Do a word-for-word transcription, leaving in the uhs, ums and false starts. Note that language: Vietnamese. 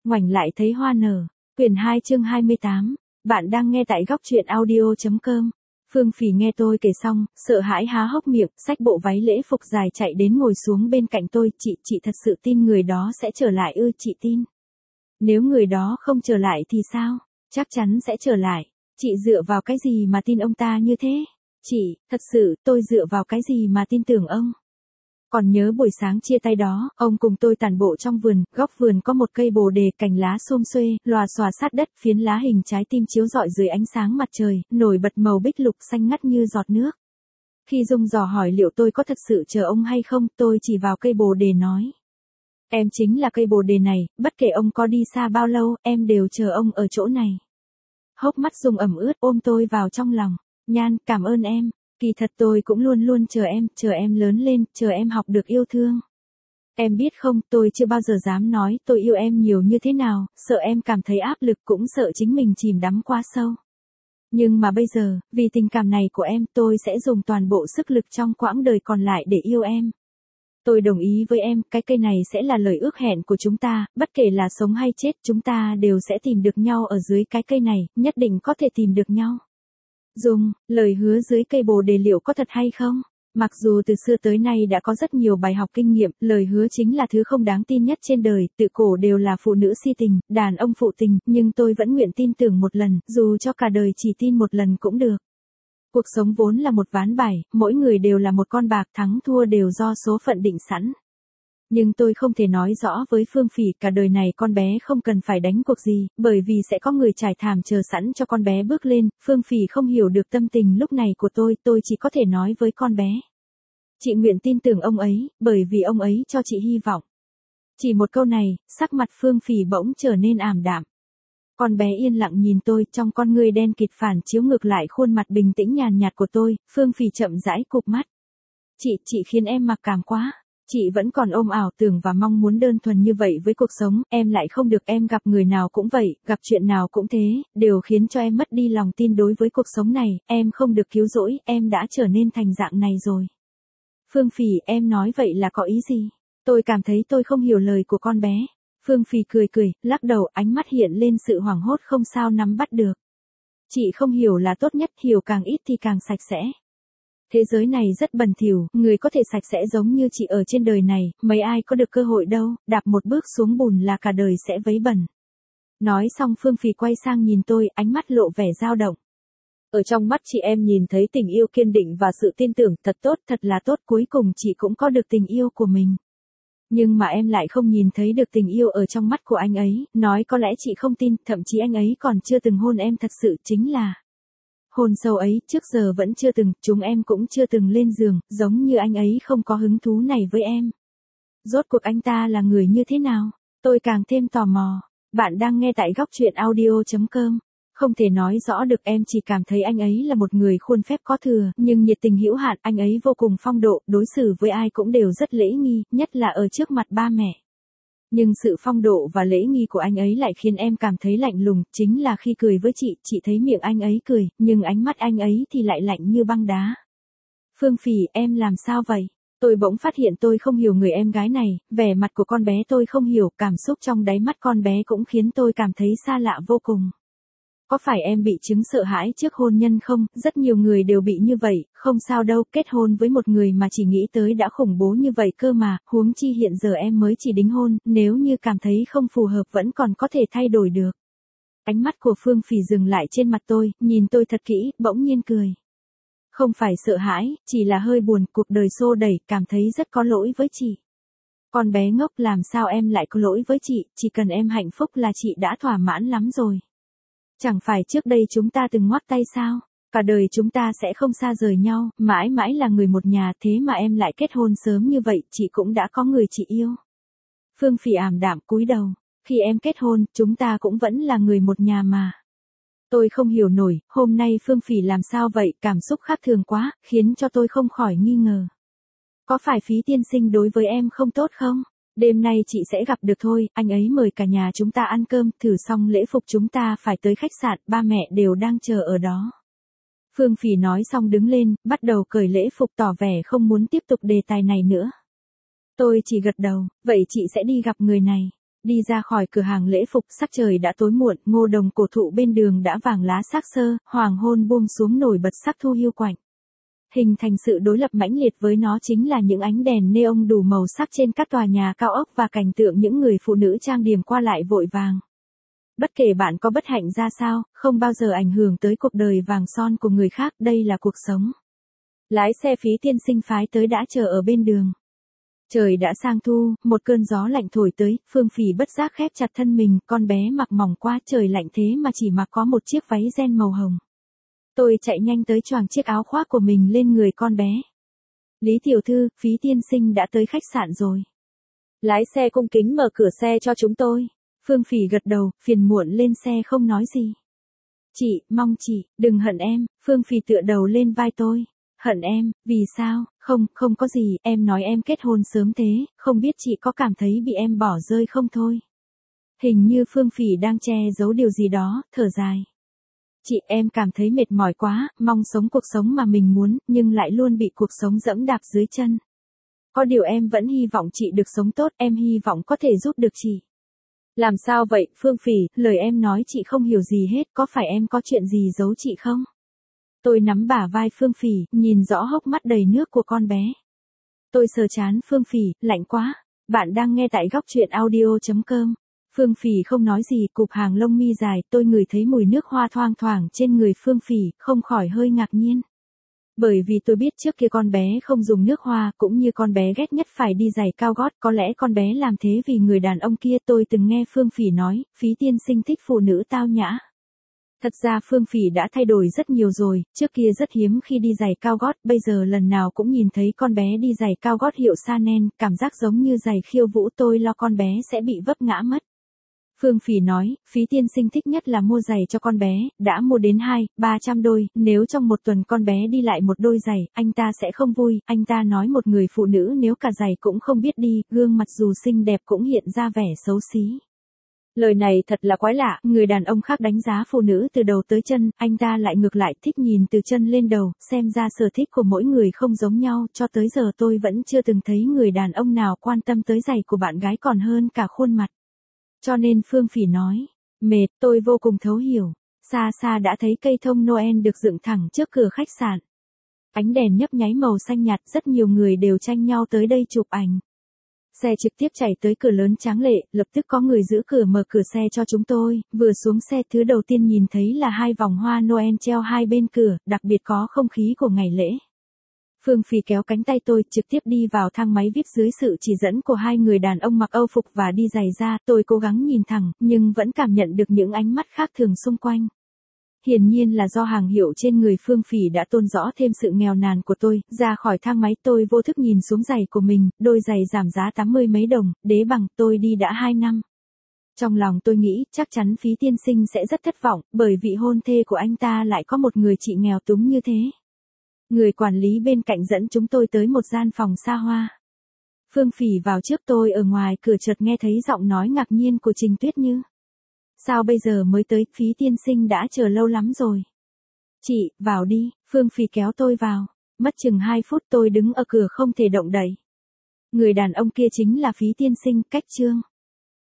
ngoảnh lại thấy hoa nở. Quyển hai chương hai mươi tám. Bạn đang nghe tại góc truyện audio chấm com. Phương Phỉ nghe tôi kể xong, sợ hãi há hốc miệng, xách bộ váy lễ phục dài chạy đến ngồi xuống bên cạnh tôi. Chị, chị thật sự tin người đó sẽ trở lại ư? Chị tin. Nếu người đó không trở lại thì sao? Chắc chắn sẽ trở lại. Chị dựa vào cái gì mà tin ông ta như thế? Chị, thật sự, tôi dựa vào cái gì mà tin tưởng ông? Còn nhớ buổi sáng chia tay đó, ông cùng tôi tản bộ trong vườn, góc vườn có một cây bồ đề cành lá xum xuê, lòa xòa sát đất, phiến lá hình trái tim chiếu rọi dưới ánh sáng mặt trời, nổi bật màu bích lục xanh ngắt như giọt nước. Khi Dung dò hỏi liệu tôi có thật sự chờ ông hay không, tôi chỉ vào cây bồ đề nói. Em chính là cây bồ đề này, bất kể ông có đi xa bao lâu, em đều chờ ông ở chỗ này. Hốc mắt Dung ẩm ướt ôm tôi vào trong lòng. Nhan, cảm ơn em. Kỳ thật tôi cũng luôn luôn chờ em, chờ em lớn lên, chờ em học được yêu thương. Em biết không, tôi chưa bao giờ dám nói tôi yêu em nhiều như thế nào, sợ em cảm thấy áp lực, cũng sợ chính mình chìm đắm quá sâu. Nhưng mà bây giờ, vì tình cảm này của em, tôi sẽ dùng toàn bộ sức lực trong quãng đời còn lại để yêu em. Tôi đồng ý với em, cái cây này sẽ là lời ước hẹn của chúng ta, bất kể là sống hay chết, chúng ta đều sẽ tìm được nhau ở dưới cái cây này, nhất định có thể tìm được nhau. Dung, lời hứa dưới cây bồ đề liệu có thật hay không? Mặc dù từ xưa tới nay đã có rất nhiều bài học kinh nghiệm, lời hứa chính là thứ không đáng tin nhất trên đời, tự cổ đều là phụ nữ si tình, đàn ông phụ tình, nhưng tôi vẫn nguyện tin tưởng một lần, dù cho cả đời chỉ tin một lần cũng được. Cuộc sống vốn là một ván bài, mỗi người đều là một con bạc, thắng thua đều do số phận định sẵn. Nhưng tôi không thể nói rõ với Phương Phỉ cả đời này con bé không cần phải đánh cuộc gì, bởi vì sẽ có người trải thảm chờ sẵn cho con bé bước lên. Phương Phỉ không hiểu được tâm tình lúc này của tôi, tôi chỉ có thể nói với con bé. Chị nguyện tin tưởng ông ấy, bởi vì ông ấy cho chị hy vọng. Chỉ một câu này, sắc mặt Phương Phỉ bỗng trở nên ảm đạm. Con bé yên lặng nhìn tôi, trong con ngươi đen kịt phản chiếu ngược lại khuôn mặt bình tĩnh nhàn nhạt của tôi. Phương Phỉ chậm rãi cụp mắt. Chị, chị khiến em mặc cảm quá. Chị vẫn còn ôm ảo tưởng và mong muốn đơn thuần như vậy với cuộc sống, em lại không được. Em gặp người nào cũng vậy, gặp chuyện nào cũng thế, đều khiến cho em mất đi lòng tin đối với cuộc sống này, em không được cứu rỗi, em đã trở nên thành dạng này rồi. Phương Phỉ, em nói vậy là có ý gì? Tôi cảm thấy tôi không hiểu lời của con bé. Phương Phỉ cười cười, lắc đầu, ánh mắt hiện lên sự hoảng hốt không sao nắm bắt được. Chị không hiểu là tốt nhất, hiểu càng ít thì càng sạch sẽ. Thế giới này rất bẩn thỉu, người có thể sạch sẽ giống như chị ở trên đời này, mấy ai có được cơ hội đâu, đạp một bước xuống bùn là cả đời sẽ vấy bẩn. Nói xong Phương Phỉ quay sang nhìn tôi, ánh mắt lộ vẻ dao động. Ở trong mắt chị em nhìn thấy tình yêu kiên định và sự tin tưởng, thật tốt, thật là tốt, cuối cùng chị cũng có được tình yêu của mình. Nhưng mà em lại không nhìn thấy được tình yêu ở trong mắt của anh ấy, nói có lẽ chị không tin, thậm chí anh ấy còn chưa từng hôn em thật sự, chính là... Hôn sâu ấy, trước giờ vẫn chưa từng, chúng em cũng chưa từng lên giường, giống như anh ấy không có hứng thú này với em. Rốt cuộc anh ta là người như thế nào? Tôi càng thêm tò mò. Bạn đang nghe tại góc truyện audio chấm com. Không thể nói rõ được, em chỉ cảm thấy anh ấy là một người khuôn phép có thừa, nhưng nhiệt tình hữu hạn, anh ấy vô cùng phong độ, đối xử với ai cũng đều rất lễ nghi, nhất là ở trước mặt ba mẹ. Nhưng sự phong độ và lễ nghi của anh ấy lại khiến em cảm thấy lạnh lùng, chính là khi cười với chị, chị thấy miệng anh ấy cười, nhưng ánh mắt anh ấy thì lại lạnh như băng đá. Phương Phỉ, em làm sao vậy? Tôi bỗng phát hiện tôi không hiểu người em gái này, vẻ mặt của con bé tôi không hiểu, cảm xúc trong đáy mắt con bé cũng khiến tôi cảm thấy xa lạ vô cùng. Có phải em bị chứng sợ hãi trước hôn nhân không? Rất nhiều người đều bị như vậy, không sao đâu, kết hôn với một người mà chỉ nghĩ tới đã khủng bố như vậy cơ mà, huống chi hiện giờ em mới chỉ đính hôn, nếu như cảm thấy không phù hợp vẫn còn có thể thay đổi được. Ánh mắt của Phương Phỉ dừng lại trên mặt tôi, nhìn tôi thật kỹ, bỗng nhiên cười. Không phải sợ hãi, chỉ là hơi buồn, cuộc đời xô đẩy, cảm thấy rất có lỗi với chị. Con bé ngốc, làm sao em lại có lỗi với chị, chỉ cần em hạnh phúc là chị đã thỏa mãn lắm rồi. Chẳng phải trước đây chúng ta từng ngoắc tay sao? Cả đời chúng ta sẽ không xa rời nhau, mãi mãi là người một nhà, thế mà em lại kết hôn sớm như vậy, chị cũng đã có người chị yêu. Phương Phỉ ảm đạm cúi đầu, khi em kết hôn, chúng ta cũng vẫn là người một nhà mà. Tôi không hiểu nổi, hôm nay Phương Phỉ làm sao vậy, cảm xúc khác thường quá, khiến cho tôi không khỏi nghi ngờ. Có phải Phí tiên sinh đối với em không tốt không? Đêm nay chị sẽ gặp được thôi, anh ấy mời cả nhà chúng ta ăn cơm, thử xong lễ phục chúng ta phải tới khách sạn, ba mẹ đều đang chờ ở đó. Phương Phỉ nói xong đứng lên, bắt đầu cởi lễ phục tỏ vẻ không muốn tiếp tục đề tài này nữa. Tôi chỉ gật đầu, vậy chị sẽ đi gặp người này. Đi ra khỏi cửa hàng lễ phục, sắc trời đã tối muộn, ngô đồng cổ thụ bên đường đã vàng lá xác xơ, hoàng hôn buông xuống nổi bật sắc thu hiu quạnh. Hình thành sự đối lập mãnh liệt với nó chính là những ánh đèn neon đủ màu sắc trên các tòa nhà cao ốc và cảnh tượng những người phụ nữ trang điểm qua lại vội vàng. Bất kể bạn có bất hạnh ra sao, không bao giờ ảnh hưởng tới cuộc đời vàng son của người khác, đây là cuộc sống. Lái xe Phí tiên sinh phái tới đã chờ ở bên đường. Trời đã sang thu, một cơn gió lạnh thổi tới, Phương Phỉ bất giác khép chặt thân mình, con bé mặc mỏng quá, trời lạnh thế mà chỉ mặc có một chiếc váy ren màu hồng. Tôi chạy nhanh tới choàng chiếc áo khoác của mình lên người con bé. Lý tiểu thư, Phí tiên sinh đã tới khách sạn rồi. Lái xe cung kính mở cửa xe cho chúng tôi. Phương Phỉ gật đầu, phiền muộn lên xe không nói gì. Chị, mong chị, đừng hận em. Phương Phỉ tựa đầu lên vai tôi. Hận em, vì sao? Không, không có gì, em nói em kết hôn sớm thế, không biết chị có cảm thấy bị em bỏ rơi không thôi. Hình như Phương Phỉ đang che giấu điều gì đó, thở dài. Chị, em cảm thấy mệt mỏi quá, mong sống cuộc sống mà mình muốn, nhưng lại luôn bị cuộc sống dẫm đạp dưới chân. Có điều em vẫn hy vọng chị được sống tốt, em hy vọng có thể giúp được chị. Làm sao vậy, Phương Phỉ, lời em nói chị không hiểu gì hết, có phải em có chuyện gì giấu chị không? Tôi nắm bả vai Phương Phỉ, nhìn rõ hốc mắt đầy nước của con bé. Tôi sờ trán Phương Phỉ, lạnh quá. Bạn đang nghe tại góc truyện audio chấm com. Phương Phỉ không nói gì, cụp hàng lông mi dài, tôi ngửi thấy mùi nước hoa thoang thoảng trên người Phương Phỉ, không khỏi hơi ngạc nhiên. Bởi vì tôi biết trước kia con bé không dùng nước hoa, cũng như con bé ghét nhất phải đi giày cao gót, có lẽ con bé làm thế vì người đàn ông kia. Tôi từng nghe Phương Phỉ nói, Phí tiên sinh thích phụ nữ tao nhã. Thật ra Phương Phỉ đã thay đổi rất nhiều rồi, trước kia rất hiếm khi đi giày cao gót, bây giờ lần nào cũng nhìn thấy con bé đi giày cao gót hiệu Chanel, cảm giác giống như giày khiêu vũ, tôi lo con bé sẽ bị vấp ngã mất. Phương Phỉ nói, Phí tiên sinh thích nhất là mua giày cho con bé, đã mua đến hai, ba trăm đôi, nếu trong một tuần con bé đi lại một đôi giày, anh ta sẽ không vui, anh ta nói một người phụ nữ nếu cả giày cũng không biết đi, gương mặt dù xinh đẹp cũng hiện ra vẻ xấu xí. Lời này thật là quái lạ, người đàn ông khác đánh giá phụ nữ từ đầu tới chân, anh ta lại ngược lại thích nhìn từ chân lên đầu, xem ra sở thích của mỗi người không giống nhau, cho tới giờ tôi vẫn chưa từng thấy người đàn ông nào quan tâm tới giày của bạn gái còn hơn cả khuôn mặt. Cho nên Phương Phỉ nói, mệt, tôi vô cùng thấu hiểu. Xa xa đã thấy cây thông Noel được dựng thẳng trước cửa khách sạn. Ánh đèn nhấp nháy màu xanh nhạt, rất nhiều người đều tranh nhau tới đây chụp ảnh. Xe trực tiếp chạy tới cửa lớn tráng lệ, lập tức có người giữ cửa mở cửa xe cho chúng tôi, vừa xuống xe thứ đầu tiên nhìn thấy là hai vòng hoa Noel treo hai bên cửa, đặc biệt có không khí của ngày lễ. Phương Phỉ kéo cánh tay tôi, trực tiếp đi vào thang máy vê i pê dưới sự chỉ dẫn của hai người đàn ông mặc Âu phục và đi giày da, tôi cố gắng nhìn thẳng, nhưng vẫn cảm nhận được những ánh mắt khác thường xung quanh. Hiển nhiên là do hàng hiệu trên người Phương Phỉ đã tôn rõ thêm sự nghèo nàn của tôi, ra khỏi thang máy tôi vô thức nhìn xuống giày của mình, đôi giày giảm giá tám mươi mấy đồng, đế bằng, tôi đi đã hai năm. Trong lòng tôi nghĩ, chắc chắn Phí tiên sinh sẽ rất thất vọng, bởi vị hôn thê của anh ta lại có một người chị nghèo túng như thế. Người quản lý bên cạnh dẫn chúng tôi tới một gian phòng xa hoa. Phương Phỉ vào trước tôi ở ngoài cửa chợt nghe thấy giọng nói ngạc nhiên của Trình Tuyết Như. Sao bây giờ mới tới, Phí tiên sinh đã chờ lâu lắm rồi. Chị, vào đi, Phương Phỉ kéo tôi vào. Mất chừng hai phút tôi đứng ở cửa không thể động đậy. Người đàn ông kia chính là Phí tiên sinh, Cách Trương.